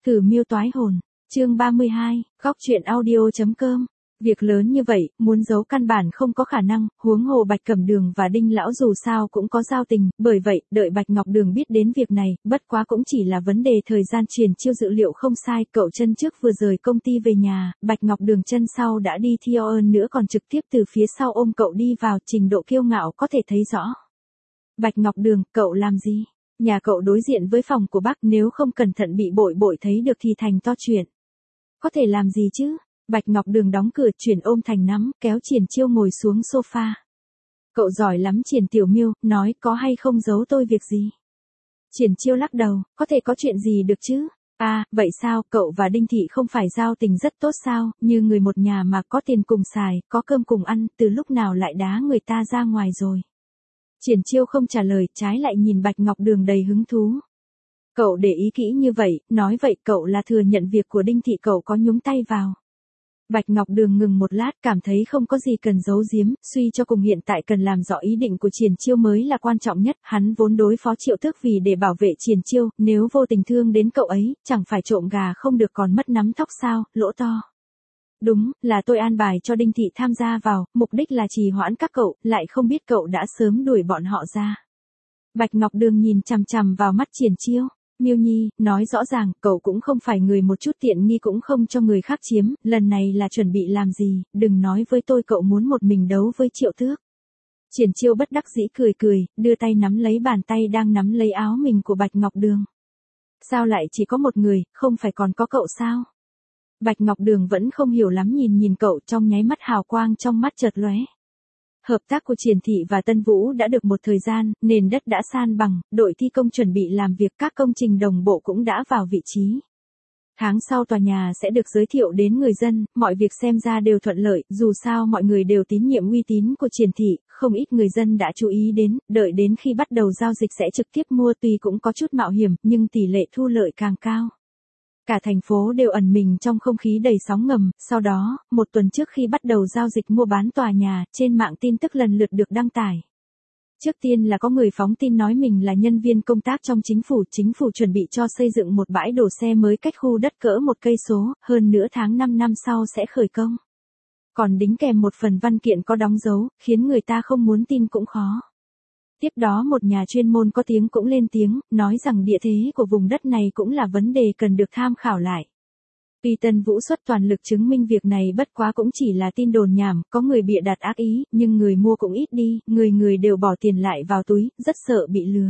Thử miêu toái hồn, chương 32, góc truyện audio.com. Việc lớn như vậy, muốn giấu căn bản không có khả năng, huống hồ Bạch Cẩm Đường và Đinh Lão dù sao cũng có giao tình, bởi vậy, đợi Bạch Ngọc Đường biết đến việc này, bất quá cũng chỉ là vấn đề thời gian. Triển Chiêu dự liệu không sai, cậu chân trước vừa rời công ty về nhà, Bạch Ngọc Đường chân sau đã đi theo, hơn nữa còn trực tiếp từ phía sau ôm cậu đi vào, trình độ kiêu ngạo có thể thấy rõ. Bạch Ngọc Đường, cậu làm gì? Nhà cậu đối diện với phòng của bác, nếu không cẩn thận bị bội bội thấy được thì thành to chuyện. Có thể làm gì chứ? Bạch Ngọc Đường đóng cửa, chuyển ôm thành nắm, kéo Triển Chiêu ngồi xuống sofa. Cậu giỏi lắm Triển Tiểu Miêu, nói có hay không giấu tôi việc gì? Triển Chiêu lắc đầu, có thể có chuyện gì được chứ? À, vậy sao, cậu và Đinh Thị không phải giao tình rất tốt sao, như người một nhà mà có tiền cùng xài, có cơm cùng ăn, từ lúc nào lại đá người ta ra ngoài rồi? Triển Chiêu không trả lời, trái lại nhìn Bạch Ngọc Đường đầy hứng thú. Cậu để ý kỹ như vậy, nói vậy cậu là thừa nhận việc của Đinh Thị cậu có nhúng tay vào. Bạch Ngọc Đường ngừng một lát, cảm thấy không có gì cần giấu giếm, suy cho cùng hiện tại cần làm rõ ý định của Triển Chiêu mới là quan trọng nhất, hắn vốn đối phó Triệu Tước vì để bảo vệ Triển Chiêu, nếu vô tình thương đến cậu ấy, chẳng phải trộm gà không được còn mất nắm thóc sao, lỗ to. Đúng, là tôi an bài cho Đinh Thị tham gia vào, mục đích là trì hoãn các cậu, lại không biết cậu đã sớm đuổi bọn họ ra. Bạch Ngọc Đường nhìn chằm chằm vào mắt Triển Chiêu. Miêu Nhi, nói rõ ràng, cậu cũng không phải người một chút tiện nghi cũng không cho người khác chiếm, lần này là chuẩn bị làm gì, đừng nói với tôi cậu muốn một mình đấu với Triệu Tước. Triển Chiêu bất đắc dĩ cười cười, đưa tay nắm lấy bàn tay đang nắm lấy áo mình của Bạch Ngọc Đường. Sao lại chỉ có một người, không phải còn có cậu sao? Bạch Ngọc Đường vẫn không hiểu lắm, nhìn cậu, trong nháy mắt hào quang trong mắt chợt lóe. Hợp tác của Triển Thị và Tân Vũ đã được một thời gian, nền đất đã san bằng, đội thi công chuẩn bị làm việc, các công trình đồng bộ cũng đã vào vị trí. Tháng sau tòa nhà sẽ được giới thiệu đến người dân, mọi việc xem ra đều thuận lợi, dù sao mọi người đều tín nhiệm uy tín của Triển Thị, không ít người dân đã chú ý đến, đợi đến khi bắt đầu giao dịch sẽ trực tiếp mua, tuy cũng có chút mạo hiểm, nhưng tỷ lệ thu lợi càng cao. Cả thành phố đều ẩn mình trong không khí đầy sóng ngầm, sau đó, một tuần trước khi bắt đầu giao dịch mua bán tòa nhà, trên mạng tin tức lần lượt được đăng tải. Trước tiên là có người phóng tin nói mình là nhân viên công tác trong chính phủ chuẩn bị cho xây dựng một bãi đổ xe mới cách khu đất cỡ 1 cây số, hơn nữa tháng 5 năm sau sẽ khởi công. Còn đính kèm một phần văn kiện có đóng dấu, khiến người ta không muốn tin cũng khó. Tiếp đó một nhà chuyên môn có tiếng cũng lên tiếng, nói rằng địa thế của vùng đất này cũng là vấn đề cần được tham khảo lại. Tuy Tân Vũ xuất toàn lực chứng minh việc này, bất quá cũng chỉ là tin đồn nhảm, có người bịa đặt ác ý, nhưng người mua cũng ít đi, người đều bỏ tiền lại vào túi, rất sợ bị lừa.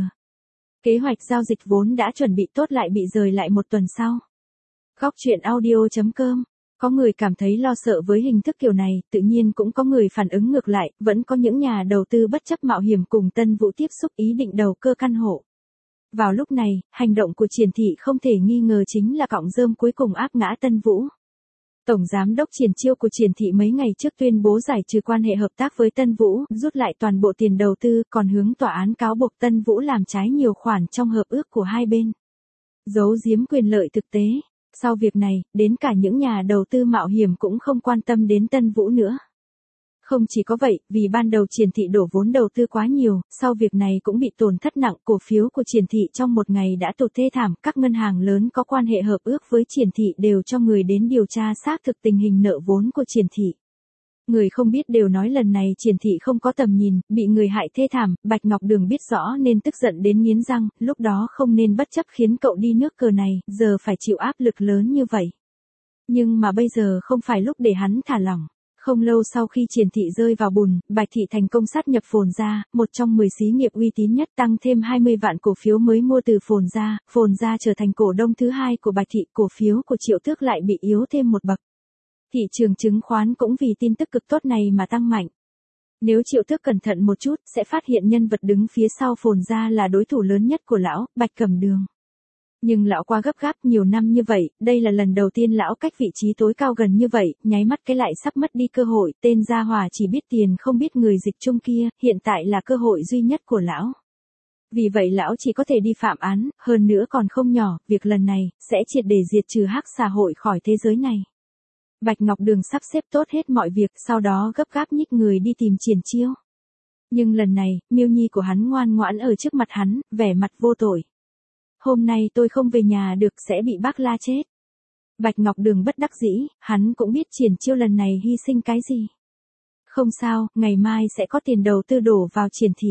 Kế hoạch giao dịch vốn đã chuẩn bị tốt lại bị rời lại một tuần sau. Góc truyện audio.com. Có người cảm thấy lo sợ với hình thức kiểu này, tự nhiên cũng có người phản ứng ngược lại, vẫn có những nhà đầu tư bất chấp mạo hiểm cùng Tân Vũ tiếp xúc ý định đầu cơ căn hộ. Vào lúc này, hành động của Triển Thị không thể nghi ngờ chính là cọng rơm cuối cùng áp ngã Tân Vũ. Tổng giám đốc Triển Chiêu của Triển Thị mấy ngày trước tuyên bố giải trừ quan hệ hợp tác với Tân Vũ, rút lại toàn bộ tiền đầu tư, còn hướng tòa án cáo buộc Tân Vũ làm trái nhiều khoản trong hợp ước của hai bên. Giấu giếm quyền lợi thực tế. Sau việc này, đến cả những nhà đầu tư mạo hiểm cũng không quan tâm đến Tân Vũ nữa. Không chỉ có vậy, vì ban đầu Triển Thị đổ vốn đầu tư quá nhiều, sau việc này cũng bị tổn thất nặng, cổ phiếu của Triển Thị trong một ngày đã tụt thê thảm, các ngân hàng lớn có quan hệ hợp ước với Triển Thị đều cho người đến điều tra xác thực tình hình nợ vốn của Triển Thị. Người không biết đều nói lần này Triển Thị không có tầm nhìn, bị người hại thê thảm, Bạch Ngọc Đường biết rõ nên tức giận đến nghiến răng, lúc đó không nên bất chấp khiến cậu đi nước cờ này, giờ phải chịu áp lực lớn như vậy. Nhưng mà bây giờ không phải lúc để hắn thả lỏng. Không lâu sau khi Triển Thị rơi vào bùn, Bạch Thị thành công sát nhập Phồn Gia, một trong 10 xí nghiệp uy tín nhất, tăng thêm 20 vạn cổ phiếu mới mua từ Phồn Gia trở thành cổ đông thứ hai của Bạch Thị, cổ phiếu của Triệu Tước lại bị yếu thêm một bậc. Thị trường chứng khoán cũng vì tin tức cực tốt này mà tăng mạnh. Nếu Triệu Tước cẩn thận một chút, sẽ phát hiện nhân vật đứng phía sau Phồn Gia là đối thủ lớn nhất của lão, Bạch Cẩm Đường. Nhưng lão qua gấp gáp nhiều năm như vậy, đây là lần đầu tiên lão cách vị trí tối cao gần như vậy, nháy mắt cái lại sắp mất đi cơ hội, tên gia hỏa chỉ biết tiền không biết người dịch chung kia, hiện tại là cơ hội duy nhất của lão. Vì vậy lão chỉ có thể đi phạm án, hơn nữa còn không nhỏ, việc lần này, sẽ triệt để diệt trừ hắc xã hội khỏi thế giới này. Bạch Ngọc Đường sắp xếp tốt hết mọi việc, sau đó gấp gáp nhích người đi tìm Triển Chiêu. Nhưng lần này, Miêu Nhi của hắn ngoan ngoãn ở trước mặt hắn, vẻ mặt vô tội. hôm nay tôi không về nhà được sẽ bị bác la chết. Bạch Ngọc Đường bất đắc dĩ, hắn cũng biết Triển Chiêu lần này hy sinh cái gì. Không sao, ngày mai sẽ có tiền đầu tư đổ vào Triển thị.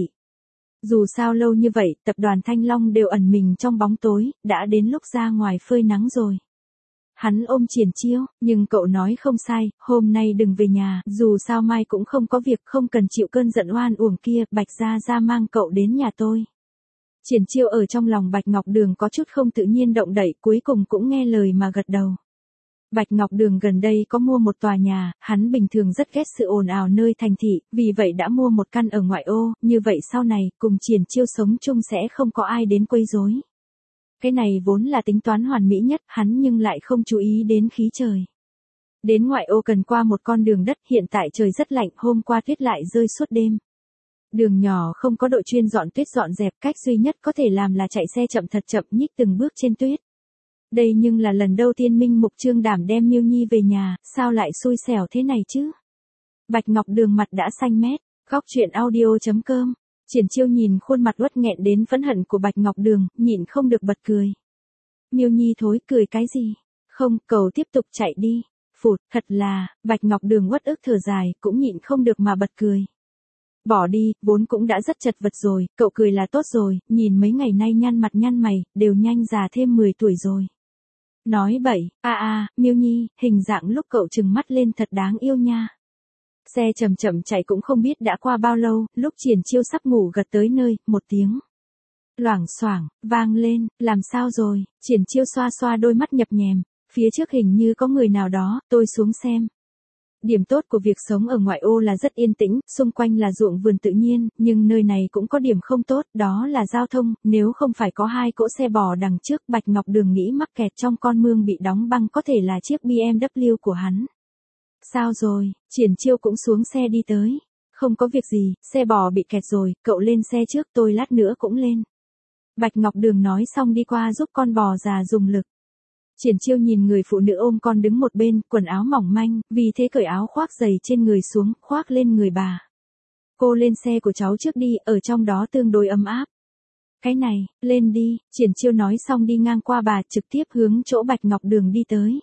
Dù sao lâu như vậy, tập đoàn Thanh Long đều ẩn mình trong bóng tối, đã đến lúc ra ngoài phơi nắng rồi. Hắn ôm Triển Chiêu, nhưng cậu nói không sai, hôm nay đừng về nhà, dù sao mai cũng không có việc, không cần chịu cơn giận oan uổng kia, Bạch gia gia mang cậu đến nhà tôi. Triển Chiêu ở trong lòng Bạch Ngọc Đường có chút không tự nhiên động đậy, cuối cùng cũng nghe lời mà gật đầu. Bạch Ngọc Đường gần đây có mua một tòa nhà, hắn bình thường rất ghét sự ồn ào nơi thành thị, vì vậy đã mua một căn ở ngoại ô, như vậy sau này, cùng Triển Chiêu sống chung sẽ không có ai đến quấy rối. Cái này vốn là tính toán hoàn mỹ nhất, hắn nhưng lại không chú ý đến khí trời. Đến ngoại ô cần qua một con đường đất, hiện tại trời rất lạnh, hôm qua tuyết lại rơi suốt đêm. Đường nhỏ không có đội chuyên dọn tuyết dọn dẹp, cách duy nhất có thể làm là chạy xe chậm thật chậm nhích từng bước trên tuyết. Đây nhưng là lần đầu tiên Minh Mục Trương Đảm đem Miêu Nhi về nhà, sao lại xui xẻo thế này chứ? Bạch Ngọc Đường mặt đã xanh mét, góc truyện audio.com. Triển Chiêu nhìn khuôn mặt uất nghẹn đến phẫn hận của Bạch Ngọc Đường, nhịn không được bật cười. Miêu Nhi thối cười cái gì? Không, cậu tiếp tục chạy đi. Phụt, thật là, Bạch Ngọc Đường uất ức thở dài, cũng nhịn không được mà bật cười. Bỏ đi, vốn cũng đã rất chật vật rồi, cậu cười là tốt rồi, nhìn mấy ngày nay nhăn mặt nhăn mày, đều nhanh già thêm 10 tuổi rồi. Nói bậy, Miêu Nhi, hình dạng lúc cậu trừng mắt lên thật đáng yêu nha. Xe chậm chậm chạy cũng không biết đã qua bao lâu, lúc Triển Chiêu sắp ngủ gật tới nơi, một tiếng loảng xoảng vang lên, làm sao rồi? Triển Chiêu xoa xoa đôi mắt nhập nhèm, phía trước hình như có người nào đó, tôi xuống xem. Điểm tốt của việc sống ở ngoại ô là rất yên tĩnh, xung quanh là ruộng vườn tự nhiên, nhưng nơi này cũng có điểm không tốt, đó là giao thông, nếu không phải có hai cỗ xe bò đằng trước, Bạch Ngọc Đường nghĩ mắc kẹt trong con mương bị đóng băng có thể là chiếc BMW của hắn. Sao rồi? Triển Chiêu cũng xuống xe đi tới. Không có việc gì, xe bò bị kẹt rồi, cậu lên xe trước, tôi lát nữa cũng lên. Bạch Ngọc Đường nói xong đi qua giúp con bò già dùng lực. Triển Chiêu nhìn người phụ nữ ôm con đứng một bên, quần áo mỏng manh, vì thế cởi áo khoác giày trên người xuống, khoác lên người bà. Cô lên xe của cháu trước đi, ở trong đó tương đối ấm áp. Cái này, lên đi, Triển Chiêu nói xong đi ngang qua bà, trực tiếp hướng chỗ Bạch Ngọc Đường đi tới.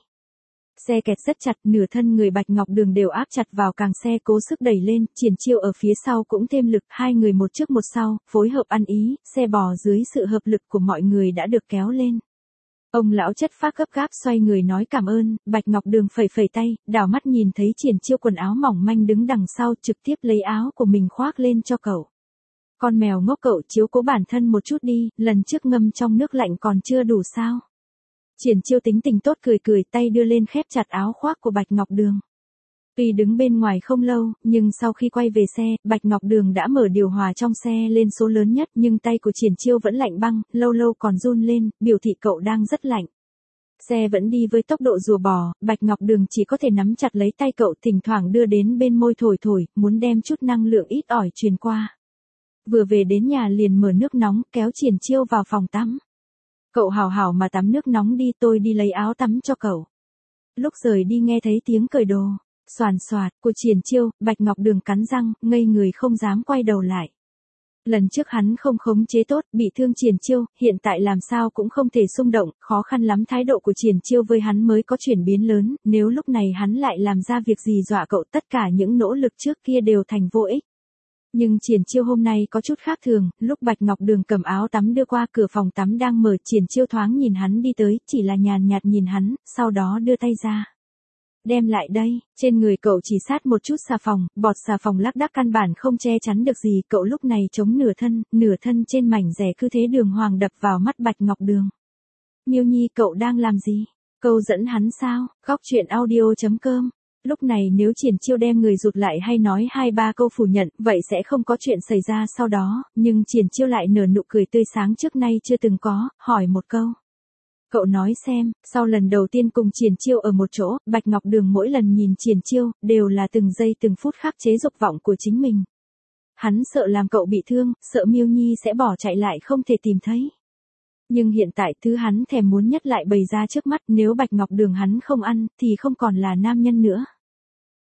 Xe kẹt rất chặt, nửa thân người Bạch Ngọc Đường đều áp chặt vào càng xe cố sức đẩy lên, Triển Chiêu ở phía sau cũng thêm lực, hai người một trước một sau, phối hợp ăn ý, xe bò dưới sự hợp lực của mọi người đã được kéo lên. Ông lão chất phác gấp gáp xoay người nói cảm ơn, Bạch Ngọc Đường phẩy phẩy tay, đảo mắt nhìn thấy Triển Chiêu quần áo mỏng manh đứng đằng sau trực tiếp lấy áo của mình khoác lên cho cậu. Con mèo ngốc cậu chiếu cố bản thân một chút đi, lần trước ngâm trong nước lạnh còn chưa đủ sao? Triển Chiêu tính tình tốt cười cười tay đưa lên khép chặt áo khoác của Bạch Ngọc Đường. Tuy đứng bên ngoài không lâu, nhưng sau khi quay về xe, Bạch Ngọc Đường đã mở điều hòa trong xe lên số lớn nhất nhưng tay của Triển Chiêu vẫn lạnh băng, lâu lâu còn run lên, biểu thị cậu đang rất lạnh. Xe vẫn đi với tốc độ rùa bò, Bạch Ngọc Đường chỉ có thể nắm chặt lấy tay cậu thỉnh thoảng đưa đến bên môi thổi thổi, muốn đem chút năng lượng ít ỏi truyền qua. Vừa về đến nhà liền mở nước nóng, kéo Triển Chiêu vào phòng tắm. Cậu hào hào mà tắm nước nóng đi, tôi đi lấy áo tắm cho cậu. Lúc rời đi nghe thấy tiếng cởi đồ, xoàn xoạt của Triển Chiêu, Bạch Ngọc Đường cắn răng, ngây người không dám quay đầu lại. Lần trước hắn không khống chế tốt, bị thương Triển Chiêu, hiện tại làm sao cũng không thể xung động, khó khăn lắm thái độ của Triển Chiêu với hắn mới có chuyển biến lớn, nếu lúc này hắn lại làm ra việc gì dọa cậu tất cả những nỗ lực trước kia đều thành vô ích. Nhưng Triển Chiêu hôm nay có chút khác thường, lúc Bạch Ngọc Đường cầm áo tắm đưa qua cửa phòng tắm đang mở, Triển Chiêu thoáng nhìn hắn đi tới, chỉ là nhàn nhạt nhìn hắn, sau đó đưa tay ra. Đem lại đây, trên người cậu chỉ sát một chút xà phòng, bọt xà phòng lác đác căn bản không che chắn được gì, cậu lúc này chống nửa thân trên mảnh rẻ cứ thế đường hoàng đập vào mắt Bạch Ngọc Đường. Miêu Nhi cậu đang làm gì? Câu dẫn hắn sao? Góc truyện audio.com. Lúc này nếu Triển Chiêu đem người rụt lại hay nói 2-3 câu phủ nhận, vậy sẽ không có chuyện xảy ra sau đó, nhưng Triển Chiêu lại nở nụ cười tươi sáng trước nay chưa từng có, hỏi một câu. Cậu nói xem, sau lần đầu tiên cùng Triển Chiêu ở một chỗ, Bạch Ngọc Đường mỗi lần nhìn Triển Chiêu, đều là từng giây từng phút khắc chế dục vọng của chính mình. Hắn sợ làm cậu bị thương, sợ Miêu Nhi sẽ bỏ chạy lại không thể tìm thấy. Nhưng hiện tại thứ hắn thèm muốn nhất lại bày ra trước mắt, nếu Bạch Ngọc Đường hắn không ăn, thì không còn là nam nhân nữa.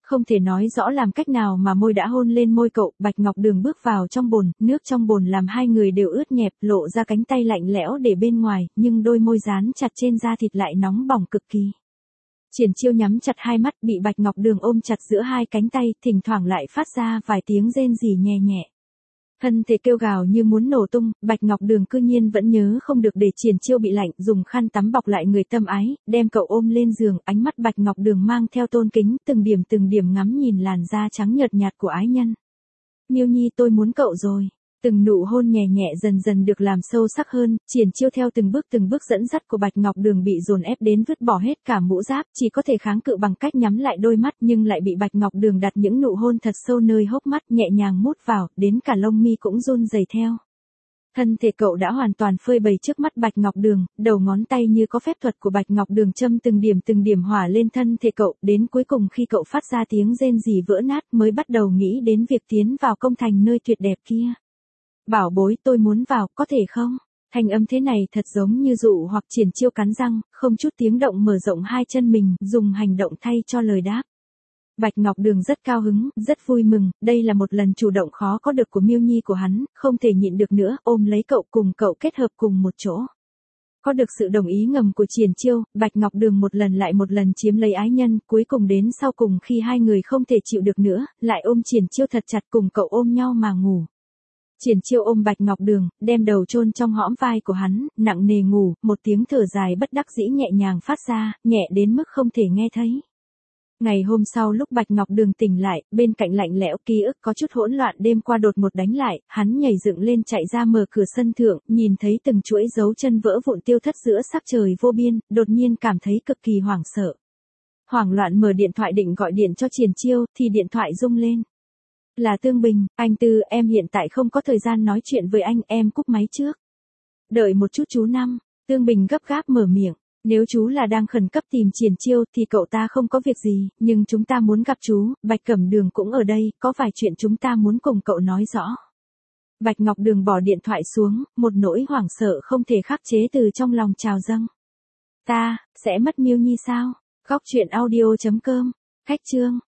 Không thể nói rõ làm cách nào mà môi đã hôn lên môi cậu, Bạch Ngọc Đường bước vào trong bồn, nước trong bồn làm hai người đều ướt nhẹp, lộ ra cánh tay lạnh lẽo để bên ngoài, nhưng đôi môi dán chặt trên da thịt lại nóng bỏng cực kỳ. Triển Chiêu nhắm chặt hai mắt, bị Bạch Ngọc Đường ôm chặt giữa hai cánh tay, thỉnh thoảng lại phát ra vài tiếng rên rỉ nhẹ nhẹ. Thân thể kêu gào như muốn nổ tung, Bạch Ngọc Đường cư nhiên vẫn nhớ không được để Triển Chiêu bị lạnh, dùng khăn tắm bọc lại người tâm ái, đem cậu ôm lên giường, ánh mắt Bạch Ngọc Đường mang theo tôn kính, từng điểm ngắm nhìn làn da trắng nhợt nhạt của ái nhân. Miêu Nhi, tôi muốn cậu rồi. Từng nụ hôn nhẹ nhẹ dần dần được làm sâu sắc hơn, Triển Chiêu theo từng bước dẫn dắt của Bạch Ngọc Đường bị dồn ép đến vứt bỏ hết cả mũ giáp, chỉ có thể kháng cự bằng cách nhắm lại đôi mắt, nhưng lại bị Bạch Ngọc Đường đặt những nụ hôn thật sâu nơi hốc mắt, nhẹ nhàng mút vào, đến cả lông mi cũng run rẩy theo. Thân thể cậu đã hoàn toàn phơi bày trước mắt Bạch Ngọc Đường, đầu ngón tay như có phép thuật của Bạch Ngọc Đường châm từng điểm hỏa lên thân thể cậu, đến cuối cùng khi cậu phát ra tiếng rên rỉ vỡ nát mới bắt đầu nghĩ đến việc tiến vào công thành nơi tuyệt đẹp kia. Bảo bối, tôi muốn vào, có thể không? Thanh âm thế này thật giống như dụ hoặc. Triển Chiêu cắn răng, không chút tiếng động mở rộng hai chân mình, dùng hành động thay cho lời đáp. Bạch Ngọc Đường rất cao hứng, rất vui mừng, đây là một lần chủ động khó có được của Miêu Nhi của hắn, không thể nhịn được nữa, ôm lấy cậu cùng cậu kết hợp cùng một chỗ. Có được sự đồng ý ngầm của Triển Chiêu, Bạch Ngọc Đường một lần lại một lần chiếm lấy ái nhân, cuối cùng đến sau cùng khi hai người không thể chịu được nữa, lại ôm Triển Chiêu thật chặt cùng cậu ôm nhau mà ngủ. Triển Chiêu ôm Bạch Ngọc Đường, đem đầu chôn trong hõm vai của hắn, nặng nề ngủ, một tiếng thở dài bất đắc dĩ nhẹ nhàng phát ra, nhẹ đến mức không thể nghe thấy. Ngày hôm sau lúc Bạch Ngọc Đường tỉnh lại, bên cạnh lạnh lẽo ký ức có chút hỗn loạn đêm qua đột một đánh lại, hắn nhảy dựng lên chạy ra mở cửa sân thượng, nhìn thấy từng chuỗi dấu chân vỡ vụn tiêu thất giữa sắc trời vô biên, đột nhiên cảm thấy cực kỳ hoảng sợ. Hoảng loạn mở điện thoại định gọi điện cho Triển Chiêu, thì điện thoại rung lên. Là Tương Bình, anh Tư, em hiện tại không có thời gian nói chuyện với anh, em cúp máy trước. Đợi một chút chú Năm, Tương Bình gấp gáp mở miệng. Nếu chú là đang khẩn cấp tìm Triển Chiêu thì cậu ta không có việc gì, nhưng chúng ta muốn gặp chú, Bạch Cẩm Đường cũng ở đây, có vài chuyện chúng ta muốn cùng cậu nói rõ. Bạch Ngọc Đường bỏ điện thoại xuống, một nỗi hoảng sợ không thể khắc chế từ trong lòng trào dâng. Ta, sẽ mất Miêu Nhi sao? Góc truyện audio.com, Khách chương.